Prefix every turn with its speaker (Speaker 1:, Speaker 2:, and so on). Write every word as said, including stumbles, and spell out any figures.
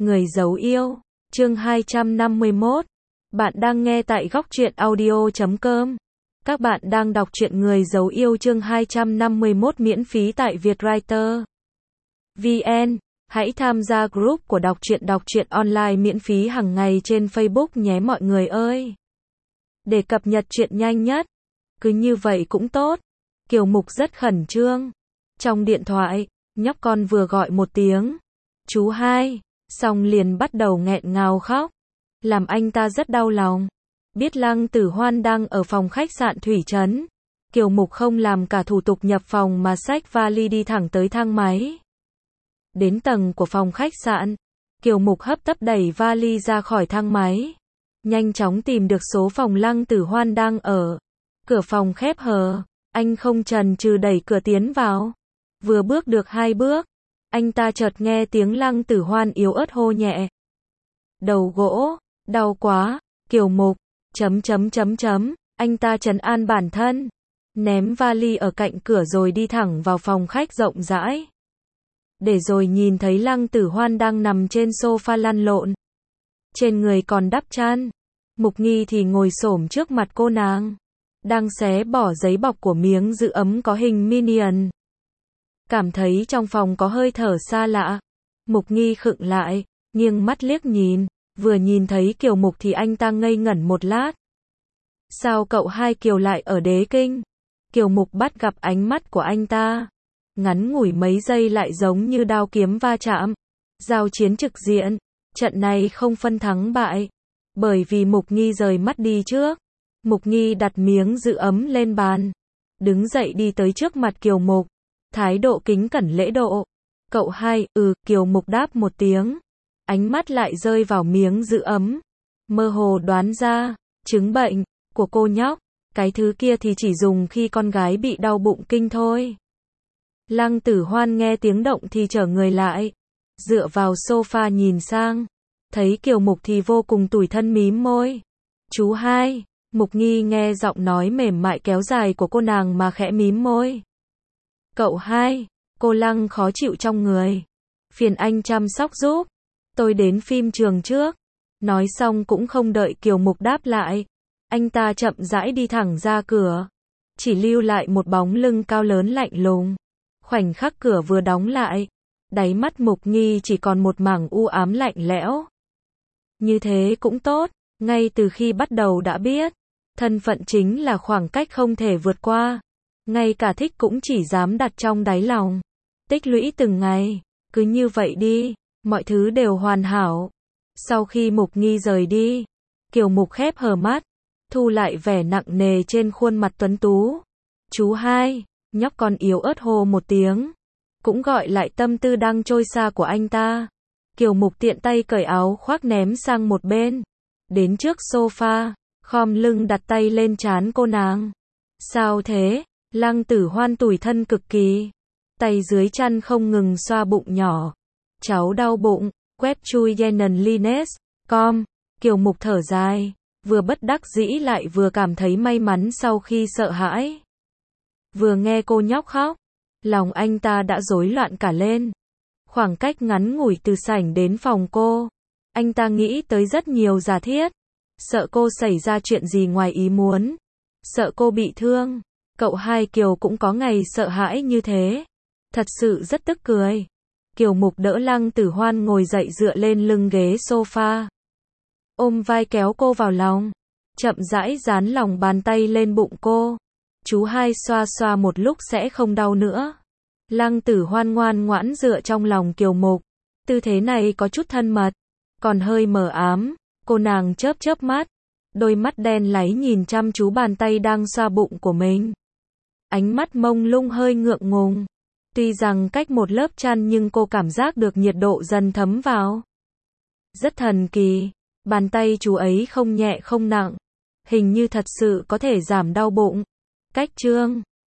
Speaker 1: Người giấu yêu, chương hai trăm năm mươi mốt. Bạn đang nghe tại góc truyện audio chấm com. Các bạn đang đọc truyện Người giấu yêu chương hai trăm năm mươi mốt miễn phí tại Vietwriter vê en. Hãy tham gia group của đọc truyện đọc truyện online miễn phí hàng ngày trên Facebook nhé mọi người ơi. Để cập nhật truyện nhanh nhất. Cứ như vậy cũng tốt. Kiều Mục rất khẩn trương. Trong điện thoại, nhóc con vừa gọi một tiếng chú hai, xong liền bắt đầu nghẹn ngào khóc, làm anh ta rất đau lòng. Biết Lăng Tử Hoan đang ở phòng khách sạn Thủy Trấn, Kiều Mục không làm cả thủ tục nhập phòng mà xách vali đi thẳng tới thang máy. Đến tầng của phòng khách sạn, Kiều Mục hấp tấp đẩy vali ra khỏi thang máy, nhanh chóng tìm được số phòng Lăng Tử Hoan đang ở. Cửa phòng khép hờ, anh không chần chừ đẩy cửa tiến vào. Vừa bước được hai bước, anh ta chợt nghe tiếng Lăng Tử Hoan yếu ớt hô nhẹ. Đầu gỗ, đau quá, Kiều Mục, chấm chấm chấm chấm, anh ta trấn an bản thân, ném vali ở cạnh cửa rồi đi thẳng vào phòng khách rộng rãi. Để rồi nhìn thấy Lăng Tử Hoan đang nằm trên sofa lăn lộn. Trên người còn đắp chăn. Mục Nghi thì ngồi xổm trước mặt cô nàng, đang xé bỏ giấy bọc của miếng giữ ấm có hình Minion. Cảm thấy trong phòng có hơi thở xa lạ, Mục Nghi khựng lại, nghiêng mắt liếc nhìn, vừa nhìn thấy Kiều Mục thì anh ta ngây ngẩn một lát. Sao cậu hai Kiều lại ở Đế Kinh? Kiều Mục bắt gặp ánh mắt của anh ta, ngắn ngủi mấy giây lại giống như đao kiếm va chạm, giao chiến trực diện, trận này không phân thắng bại, bởi vì Mục Nghi rời mắt đi trước. Mục Nghi đặt miếng giữ ấm lên bàn, đứng dậy đi tới trước mặt Kiều Mục, thái độ kính cẩn lễ độ. Cậu hai, ừ, Kiều Mục đáp một tiếng, ánh mắt lại rơi vào miếng giữ ấm, mơ hồ đoán ra, chứng bệnh của cô nhóc, cái thứ kia thì chỉ dùng khi con gái bị đau bụng kinh thôi. Lăng Tử Hoan nghe tiếng động thì trở người lại, dựa vào sofa nhìn sang, thấy Kiều Mục thì vô cùng tủi thân mím môi. Chú hai, Mục Nghi nghe giọng nói mềm mại kéo dài của cô nàng mà khẽ mím môi. Cậu hai, cô Lăng khó chịu trong người, phiền anh chăm sóc giúp, tôi đến phim trường trước. Nói xong cũng không đợi Kiều Mục đáp lại, anh ta chậm rãi đi thẳng ra cửa, chỉ lưu lại một bóng lưng cao lớn lạnh lùng. Khoảnh khắc cửa vừa đóng lại, đáy mắt Mục Nghi chỉ còn một mảng u ám lạnh lẽo. Như thế cũng tốt, ngay từ khi bắt đầu đã biết, thân phận chính là khoảng cách không thể vượt qua. Ngay cả thích cũng chỉ dám đặt trong đáy lòng. Tích lũy từng ngày, cứ như vậy đi, mọi thứ đều hoàn hảo. Sau khi Mục Nghi rời đi, Kiều Mục khép hờ mắt, thu lại vẻ nặng nề trên khuôn mặt tuấn tú. Chú hai, nhóc con yếu ớt hô một tiếng, cũng gọi lại tâm tư đang trôi xa của anh ta. Kiều Mục tiện tay cởi áo khoác ném sang một bên, đến trước sofa, khom lưng đặt tay lên trán cô nàng. Sao thế? Lăng Tử Hoan tủi thân cực kỳ, tay dưới chăn không ngừng xoa bụng nhỏ. Cháu đau bụng, web chui yenen lines com. Kiều Mục thở dài, vừa bất đắc dĩ lại vừa cảm thấy may mắn sau khi sợ hãi. Vừa nghe cô nhóc khóc, lòng anh ta đã rối loạn cả lên. Khoảng cách ngắn ngủi từ sảnh đến phòng cô, anh ta nghĩ tới rất nhiều giả thiết, sợ cô xảy ra chuyện gì ngoài ý muốn, sợ cô bị thương. Cậu hai Kiều cũng có ngày sợ hãi như thế. Thật sự rất tức cười. Kiều Mục đỡ Lăng Tử Hoan ngồi dậy dựa lên lưng ghế sofa, ôm vai kéo cô vào lòng, chậm rãi dán lòng bàn tay lên bụng cô. Chú hai xoa xoa một lúc sẽ không đau nữa. Lăng Tử Hoan ngoan ngoãn dựa trong lòng Kiều Mục. Tư thế này có chút thân mật, còn hơi mờ ám. Cô nàng chớp chớp mắt, đôi mắt đen láy nhìn chăm chú bàn tay đang xoa bụng của mình. Ánh mắt mông lung hơi ngượng ngùng. Tuy rằng cách một lớp chăn nhưng cô cảm giác được nhiệt độ dần thấm vào. Rất thần kỳ, bàn tay chú ấy không nhẹ không nặng, hình như thật sự có thể giảm đau bụng. Cách chương